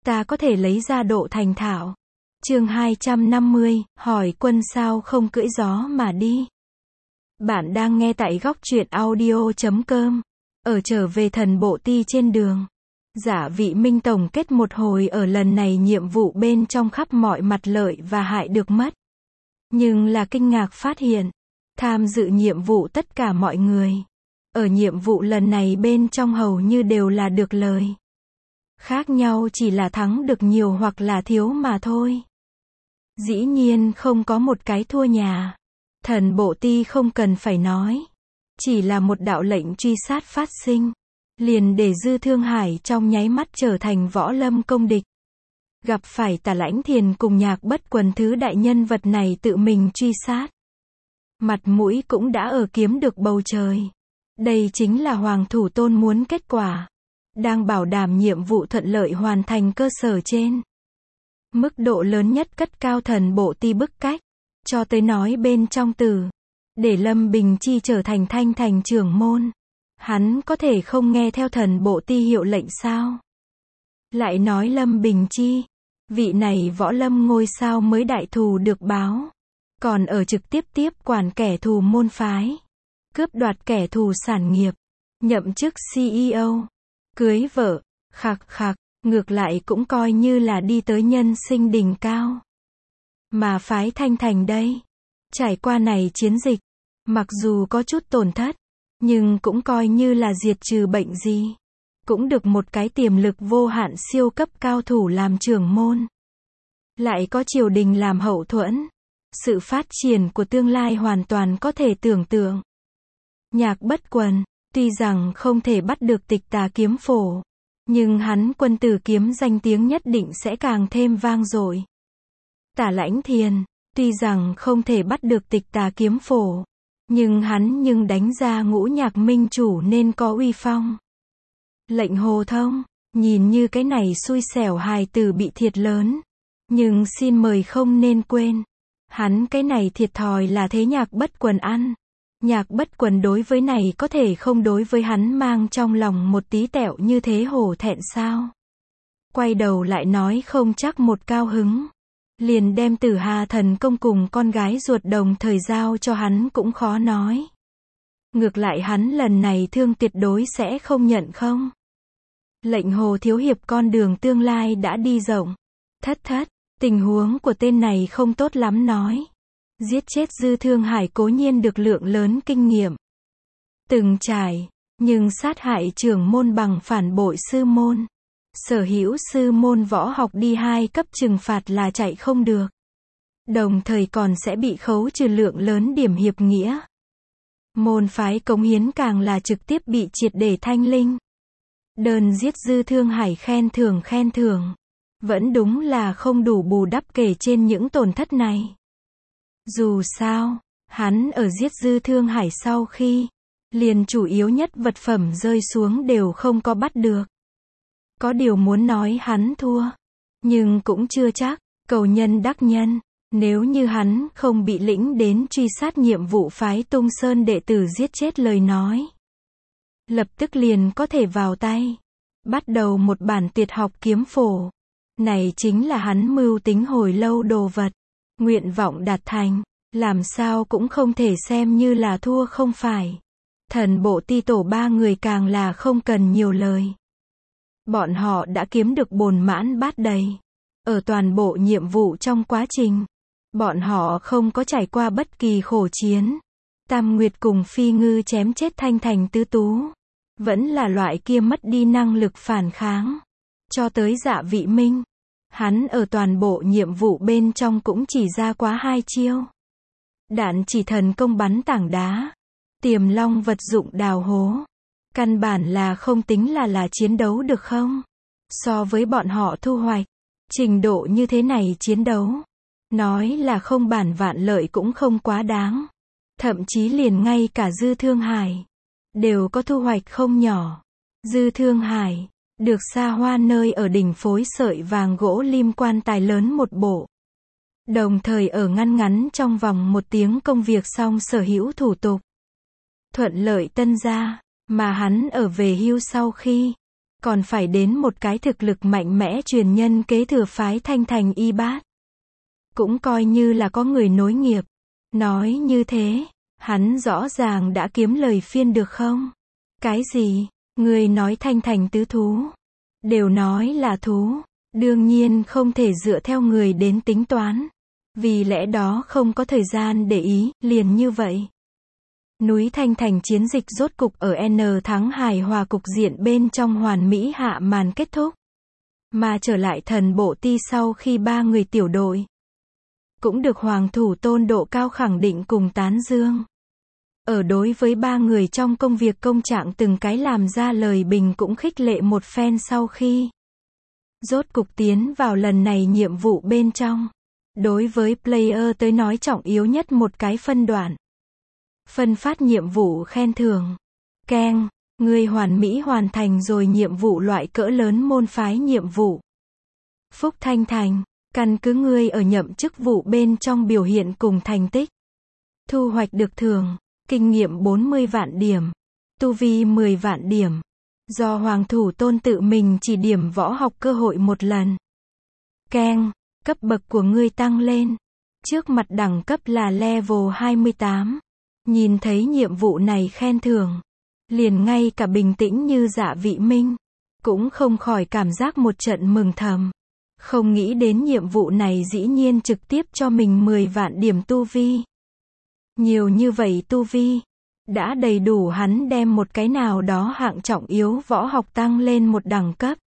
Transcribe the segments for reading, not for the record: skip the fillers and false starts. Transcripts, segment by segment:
ta có thể lấy ra độ thành thạo. Chương 250, hỏi quân sao không cưỡi gió mà đi. Bạn đang nghe tại góc truyện audio.com. Ở trở về thần bộ ti trên đường, Dạ Vị Minh tổng kết một hồi ở lần này nhiệm vụ bên trong khắp mọi mặt lợi và hại được mất. Nhưng là kinh ngạc phát hiện, tham dự nhiệm vụ tất cả mọi người, ở nhiệm vụ lần này bên trong hầu như đều là được lời. Khác nhau chỉ là thắng được nhiều hoặc là thiếu mà thôi. Dĩ nhiên không có một cái thua nhà. Thần bộ ti không cần phải nói. Chỉ là một đạo lệnh truy sát phát sinh, liền để Dư Thương Hải trong nháy mắt trở thành võ lâm công địch. Gặp phải Tả Lãnh Thiền cùng Nhạc Bất Quần thứ đại nhân vật này tự mình truy sát. Mặt mũi cũng đã ở kiếm được bầu trời. Đây chính là Hoàng Thủ Tôn muốn kết quả. Đang bảo đảm nhiệm vụ thuận lợi hoàn thành cơ sở trên. Mức độ lớn nhất cất cao thần bộ ti bức cách. Cho tới nói bên trong từ. Để Lâm Bình Chi trở thành Thanh Thành trưởng môn. Hắn có thể không nghe theo thần bộ ti hiệu lệnh sao? Lại nói Lâm Bình Chi. Vị này võ lâm ngôi sao mới đại thù được báo. Còn ở trực tiếp quản kẻ thù môn phái. Cướp đoạt kẻ thù sản nghiệp. Nhậm chức CEO. Cưới vợ. Khặc, ngược lại cũng coi như là đi tới nhân sinh đỉnh cao. Mà phái Thanh Thành đây. Trải qua này chiến dịch. Mặc dù có chút tổn thất. Nhưng cũng coi như là diệt trừ bệnh gì. Cũng được một cái tiềm lực vô hạn siêu cấp cao thủ làm trưởng môn. Lại có triều đình làm hậu thuẫn. Sự phát triển của tương lai hoàn toàn có thể tưởng tượng. Nhạc Bất Quần, tuy rằng không thể bắt được Tịch Tà kiếm phổ. Nhưng hắn quân tử kiếm danh tiếng nhất định sẽ càng thêm vang dội. Tả Lãnh Thiền, tuy rằng không thể bắt được Tịch Tà kiếm phổ. Nhưng đánh ra Ngũ Nhạc Minh chủ nên có uy phong. Lệnh Hồ Thông, nhìn như cái này xui xẻo hài tử bị thiệt lớn. Nhưng xin mời không nên quên. Hắn cái này thiệt thòi là thế Nhạc Bất Quần ăn. Nhạc Bất Quần đối với này có thể không đối với hắn mang trong lòng một tí tẹo như thế hổ thẹn sao. Quay đầu lại nói không chắc một cao hứng. Liền đem Tử Hà Thần Công cùng con gái ruột đồng thời giao cho hắn cũng khó nói. Ngược lại hắn lần này thương tuyệt đối sẽ không nhận không. Lệnh Hồ thiếu hiệp con đường tương lai đã đi rộng. Thất, tình huống của tên này không tốt lắm nói. Giết chết Dư Thương Hải cố nhiên được lượng lớn kinh nghiệm. Từng trải, nhưng sát hại trưởng môn bằng phản bội sư môn. Sở hữu sư môn võ học đi 2 cấp trừng phạt là chạy không được. Đồng thời còn sẽ bị khấu trừ lượng lớn điểm hiệp nghĩa. Môn phái cống hiến càng là trực tiếp bị triệt để thanh linh. Đơn giết Dư Thương Hải khen thưởng. Vẫn đúng là không đủ bù đắp kể trên những tổn thất này. Dù sao, hắn ở giết Dư Thương Hải sau khi, liền chủ yếu nhất vật phẩm rơi xuống đều không có bắt được. Có điều muốn nói hắn thua, nhưng cũng chưa chắc, cầu nhân đắc nhân, nếu như hắn không bị lĩnh đến truy sát nhiệm vụ phái Tung Sơn đệ tử giết chết lời nói. Lập tức liền có thể vào tay, bắt đầu một bản tuyệt học kiếm phổ. Này chính là hắn mưu tính hồi lâu đồ vật, nguyện vọng đạt thành, làm sao cũng không thể xem như là thua không phải. Thần bộ ti tổ 3 người càng là không cần nhiều lời. Bọn họ đã kiếm được bồn mãn bát đầy. Ở toàn bộ nhiệm vụ trong quá trình, bọn họ không có trải qua bất kỳ khổ chiến. Tam Nguyệt cùng Phi Ngư chém chết Thanh Thành tứ tú. Vẫn là loại kia mất đi năng lực phản kháng. Cho tới Dạ Vị Minh. Hắn ở toàn bộ nhiệm vụ bên trong cũng chỉ ra quá 2 chiêu. Đạn chỉ thần công bắn tảng đá. Tiềm long vật dụng đào hố. Căn bản là không tính là chiến đấu được không? So với bọn họ thu hoạch, trình độ như thế này chiến đấu. Nói là không bản vạn lợi cũng không quá đáng. Thậm chí liền ngay cả Dư Thương Hải đều có thu hoạch không nhỏ. Dư Thương Hải được xa hoa nơi ở đỉnh phối sợi vàng gỗ lim quan tài lớn một bộ. Đồng thời ở ngắn trong vòng 1 tiếng công việc xong sở hữu thủ tục. Thuận lợi tân gia, mà hắn ở về hưu sau khi, còn phải đến một cái thực lực mạnh mẽ truyền nhân kế thừa phái Thanh Thành Y Bát. Cũng coi như là có người nối nghiệp. Nói như thế, hắn rõ ràng đã kiếm lời phiên được không? Cái gì? Người nói Thanh Thành tứ thú. Đều nói là thú. Đương nhiên không thể dựa theo người đến tính toán. Vì lẽ đó không có thời gian để ý, liền như vậy. Núi Thanh Thành chiến dịch rốt cục ở N thắng hài hòa, cục diện bên trong hoàn mỹ hạ màn kết thúc. Mà trở lại thần bộ ti sau khi 3 người tiểu đội cũng được Hoàng Thủ Tôn độ cao khẳng định cùng tán dương. Ở đối với 3 người trong công việc công trạng từng cái làm ra lời bình cũng khích lệ một phen sau khi rốt cục tiến vào lần này nhiệm vụ bên trong. Đối với player tới nói trọng yếu nhất một cái phân đoạn. Phân phát nhiệm vụ khen thưởng. Keng, ngươi hoàn mỹ hoàn thành rồi nhiệm vụ loại cỡ lớn môn phái nhiệm vụ. Phúc Thanh Thành, căn cứ ngươi ở nhậm chức vụ bên trong biểu hiện cùng thành tích. Thu hoạch được thưởng, kinh nghiệm 40 vạn điểm, tu vi 10 vạn điểm. Do Hoàng Thủ Tôn tự mình chỉ điểm võ học cơ hội một lần. Keng, cấp bậc của ngươi tăng lên. Trước mặt đẳng cấp là level 28. Nhìn thấy nhiệm vụ này khen thưởng, liền ngay cả bình tĩnh như Dạ Vị Minh cũng không khỏi cảm giác một trận mừng thầm. Không nghĩ đến nhiệm vụ này dĩ nhiên trực tiếp cho mình 10 vạn điểm tu vi. Nhiều như vậy tu vi đã đầy đủ hắn đem một cái nào đó hạng trọng yếu võ học tăng lên một đẳng cấp.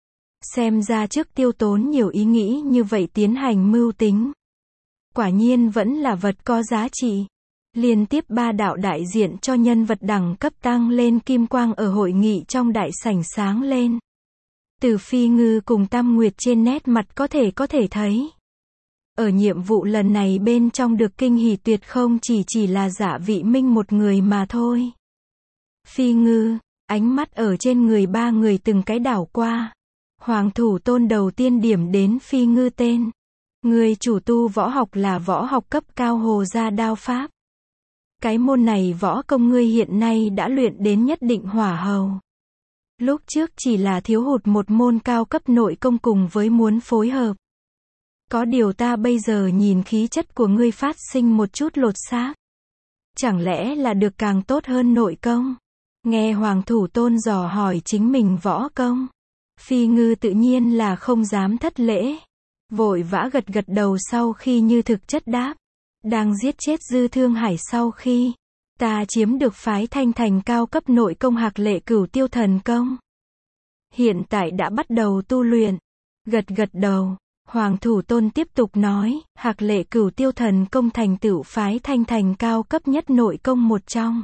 Xem ra trước tiêu tốn nhiều ý nghĩ như vậy tiến hành mưu tính. Quả nhiên vẫn là vật có giá trị. Liên tiếp 3 đạo đại diện cho nhân vật đẳng cấp tăng lên kim quang ở hội nghị trong đại sảnh sáng lên. Từ Phi Ngư cùng Tam Nguyệt trên nét mặt có thể thấy. Ở nhiệm vụ lần này bên trong được kinh hỉ tuyệt không chỉ là Dạ Vị Minh một người mà thôi. Phi Ngư, ánh mắt ở trên người 3 người từng cái đảo qua. Hoàng Thủ Tôn đầu tiên điểm đến Phi Ngư tên. Người chủ tu võ học là võ học cấp cao Hồ Gia Đao Pháp. Cái môn này võ công ngươi hiện nay đã luyện đến nhất định hỏa hầu. Lúc trước chỉ là thiếu hụt một môn cao cấp nội công cùng với muốn phối hợp. Có điều ta bây giờ nhìn khí chất của ngươi phát sinh một chút lột xác. Chẳng lẽ là được càng tốt hơn nội công? Nghe Hoàng Thủ Tôn dò hỏi chính mình võ công. Phi Ngư tự nhiên là không dám thất lễ. Vội vã gật đầu sau khi như thực chất đáp. Đang giết chết Dư Thương Hải sau khi ta chiếm được phái Thanh Thành cao cấp nội công Hạc Lệ Cửu Tiêu Thần Công. Hiện tại đã bắt đầu tu luyện. Gật đầu, Hoàng Thủ Tôn tiếp tục nói, Hạc Lệ Cửu Tiêu Thần Công thành tựu phái Thanh Thành cao cấp nhất nội công một trong.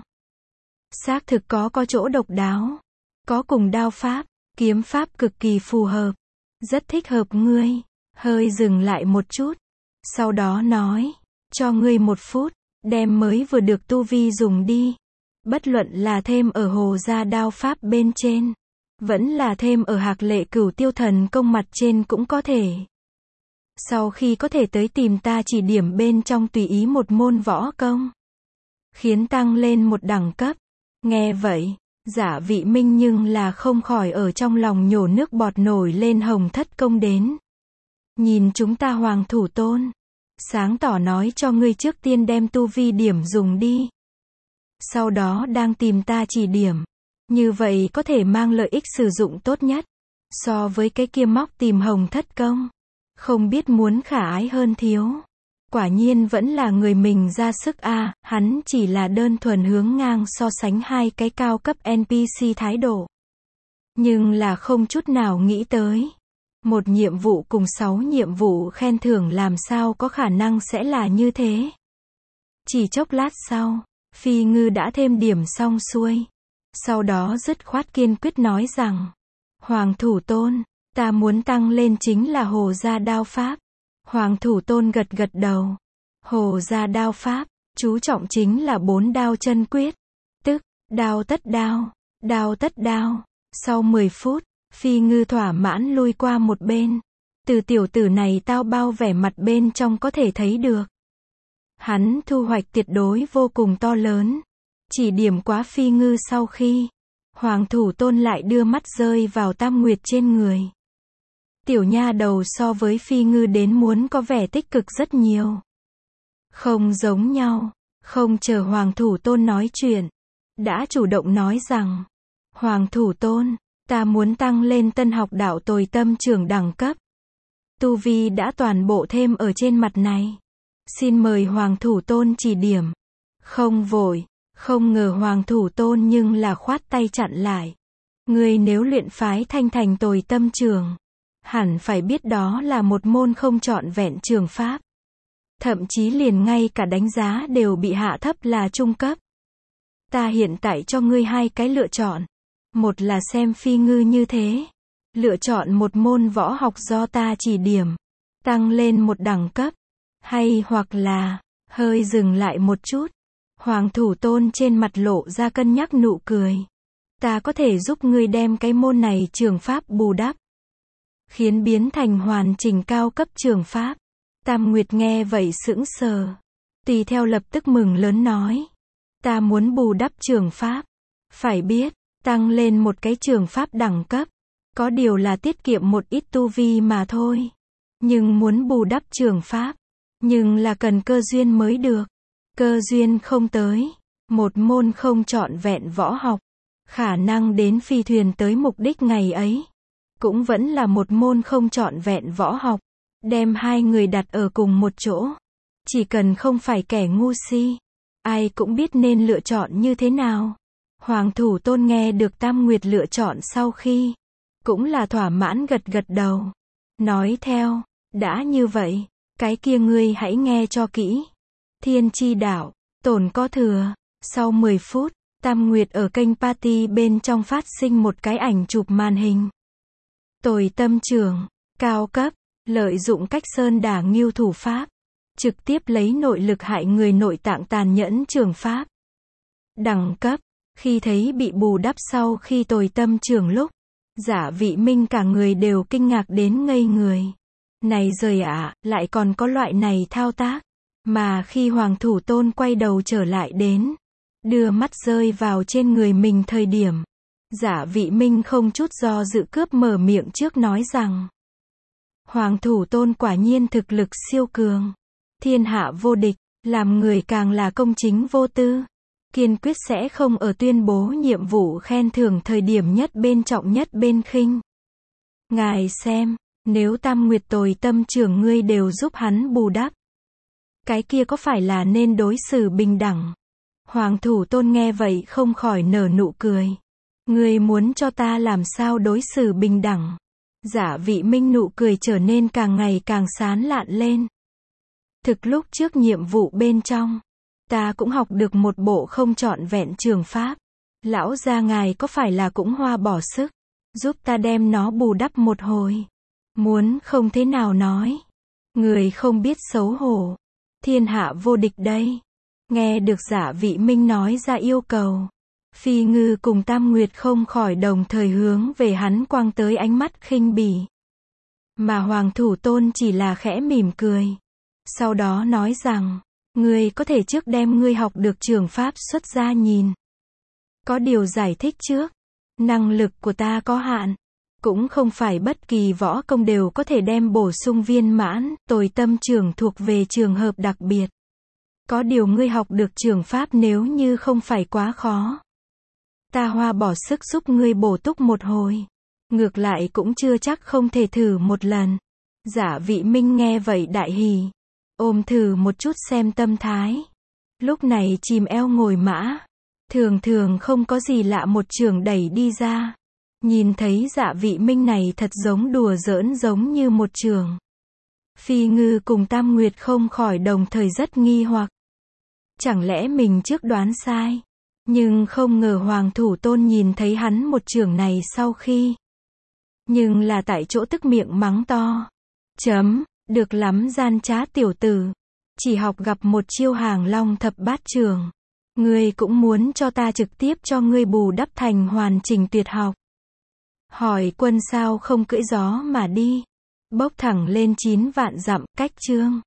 Xác thực có chỗ độc đáo. Có cùng đao pháp, kiếm pháp cực kỳ phù hợp. Rất thích hợp ngươi. Hơi dừng lại một chút. Sau đó nói, cho ngươi 1 phút, đem mới vừa được tu vi dùng đi. Bất luận là thêm ở Hồ Gia Đao Pháp bên trên, vẫn là thêm ở Hạc Lệ Cửu Tiêu Thần Công mặt trên cũng có thể. Sau khi có thể tới tìm ta chỉ điểm bên trong tùy ý một môn võ công. Khiến tăng lên một đẳng cấp. Nghe vậy, Dạ Vị Minh nhưng là không khỏi ở trong lòng nhổ nước bọt nổi lên Hồng Thất Công đến. Nhìn chúng ta Hoàng Thủ Tôn. Sáng tỏ nói cho ngươi trước tiên đem tu vi điểm dùng đi. Sau đó đang tìm ta chỉ điểm. Như vậy có thể mang lợi ích sử dụng tốt nhất. So với cái kia móc tìm Hồng Thất Công. Không biết muốn khả ái hơn thiếu. Quả nhiên vẫn là người mình ra sức a, hắn chỉ là đơn thuần hướng ngang so sánh 2 cái cao cấp NPC thái độ. Nhưng là không chút nào nghĩ tới. Một nhiệm vụ cùng 6 nhiệm vụ khen thưởng làm sao có khả năng sẽ là như thế. Chỉ chốc lát sau, Phi Ngư đã thêm điểm xong xuôi. Sau đó dứt khoát kiên quyết nói rằng, Hoàng Thủ Tôn, ta muốn tăng lên chính là Hồ Gia Đao Pháp. Hoàng Thủ Tôn gật đầu. Hồ Gia Đao Pháp, chú trọng chính là 4 đao chân quyết. Tức, đao tất đao, đao tất đao. Sau 10 phút, Phi Ngư thỏa mãn lui qua một bên. Từ tiểu tử này tao bao vẻ mặt bên trong có thể thấy được. Hắn thu hoạch tuyệt đối vô cùng to lớn. Chỉ điểm quá Phi Ngư sau khi Hoàng Thủ Tôn lại đưa mắt rơi vào Tam Nguyệt trên người. Tiểu nha đầu so với Phi Ngư đến muốn có vẻ tích cực rất nhiều. Không giống nhau, không chờ Hoàng Thủ Tôn nói chuyện, đã chủ động nói rằng, Hoàng Thủ Tôn, ta muốn tăng lên Tân Học Đạo Tồi Tâm Trưởng đẳng cấp. Tu vi đã toàn bộ thêm ở trên mặt này. Xin mời Hoàng Thủ Tôn chỉ điểm. Không vội, không ngờ Hoàng Thủ Tôn nhưng là khoát tay chặn lại. Ngươi nếu luyện phái Thanh Thành Tồi Tâm Trưởng, hẳn phải biết đó là một môn không trọn vẹn trường pháp. Thậm chí liền ngay cả đánh giá đều bị hạ thấp là trung cấp. Ta hiện tại cho ngươi hai cái lựa chọn. Một là xem Phi Ngư như thế. Lựa chọn một môn võ học do ta chỉ điểm. Tăng lên một đẳng cấp. Hay hoặc là, hơi dừng lại một chút. Hoàng Thủ Tôn trên mặt lộ ra cân nhắc nụ cười. Ta có thể giúp ngươi đem cái môn này trường pháp bù đắp. Khiến biến thành hoàn chỉnh cao cấp trường pháp. Tam Nguyệt nghe vậy sững sờ. Tùy theo lập tức mừng lớn nói. Ta muốn bù đắp trường pháp. Phải biết, tăng lên một cái trường pháp đẳng cấp. Có điều là tiết kiệm một ít tu vi mà thôi. Nhưng muốn bù đắp trường pháp. Nhưng là cần cơ duyên mới được. Cơ duyên không tới. Một môn không trọn vẹn võ học. Khả năng đến phi thuyền tới mục đích ngày ấy. Cũng vẫn là một môn không trọn vẹn võ học. Đem hai người đặt ở cùng một chỗ. Chỉ cần không phải kẻ ngu si. Ai cũng biết nên lựa chọn như thế nào. Hoàng Thủ Tôn nghe được Tam Nguyệt lựa chọn sau khi. Cũng là thỏa mãn gật gật đầu. Nói theo, đã như vậy, cái kia ngươi hãy nghe cho kỹ. Thiên Chi Đạo, tổn có thừa. Sau 10 phút, Tam Nguyệt ở kênh party bên trong phát sinh một cái ảnh chụp màn hình. Tồi Tâm Trưởng, cao cấp, lợi dụng cách sơn đả ngưu thủ pháp. Trực tiếp lấy nội lực hại người nội tạng tàn nhẫn trường pháp. Đẳng cấp, khi thấy bị bù đắp sau khi Tồi Tâm Trưởng lúc. Giả Vị Minh cả người đều kinh ngạc đến ngây người. Này giời ạ, lại còn có loại này thao tác. Mà khi Hoàng Thủ Tôn quay đầu trở lại đến. Đưa mắt rơi vào trên người mình thời điểm. Giả Vị Minh không chút do dự cướp mở miệng trước nói rằng. Hoàng Thủ Tôn quả nhiên thực lực siêu cường. Thiên hạ vô địch, làm người càng là công chính vô tư. Kiên quyết sẽ không ở tuyên bố nhiệm vụ khen thưởng thời điểm nhất bên trọng nhất bên khinh. Ngài xem, nếu Tam Nguyệt Tồi Tâm Trưởng ngươi đều giúp hắn bù đắp. Cái kia có phải là nên đối xử bình đẳng? Hoàng Thủ Tôn nghe vậy không khỏi nở nụ cười. Ngươi muốn cho ta làm sao đối xử bình đẳng? Giả Vị Minh nụ cười trở nên càng ngày càng sán lạn lên. Thực lúc trước nhiệm vụ bên trong, ta cũng học được một bộ không trọn vẹn trường pháp. Lão gia ngài có phải là cũng hoa bỏ sức, giúp ta đem nó bù đắp một hồi. Muốn không thế nào nói. Người không biết xấu hổ. Thiên hạ vô địch đây. Nghe được Giả Vị Minh nói ra yêu cầu. Phi Ngư cùng Tam Nguyệt không khỏi đồng thời hướng về hắn quăng tới ánh mắt khinh bỉ. Mà Hoàng Thủ Tôn chỉ là khẽ mỉm cười. Sau đó nói rằng, ngươi có thể trước đem ngươi học được trường pháp xuất ra nhìn. Có điều giải thích trước, năng lực của ta có hạn. Cũng không phải bất kỳ võ công đều có thể đem bổ sung viên mãn, Tồi Tâm Trưởng thuộc về trường hợp đặc biệt. Có điều ngươi học được trường pháp nếu như không phải quá khó. Ta hoa bỏ sức giúp ngươi bổ túc một hồi. Ngược lại cũng chưa chắc không thể thử một lần. Giả Vị Minh nghe vậy đại hỉ. Ôm thử một chút xem tâm thái. Lúc này chìm eo ngồi mã. Thường thường không có gì lạ một trường đẩy đi ra. Nhìn thấy Giả Vị Minh này thật giống đùa giỡn giống như một trường. Phi Ngư cùng Tam Nguyệt không khỏi đồng thời rất nghi hoặc. Chẳng lẽ mình trước đoán sai? Nhưng không ngờ Hoàng Thủ Tôn nhìn thấy hắn một trường này sau khi. Nhưng là tại chỗ tức miệng mắng to. Được lắm gian trá tiểu tử. Chỉ học gặp một chiêu Hàng Long thập bát trường. Ngươi cũng muốn cho ta trực tiếp cho ngươi bù đắp thành hoàn chỉnh tuyệt học. Hỏi Quân sao không cưỡi gió mà đi. Bốc thẳng lên 9 vạn dặm, cách chương.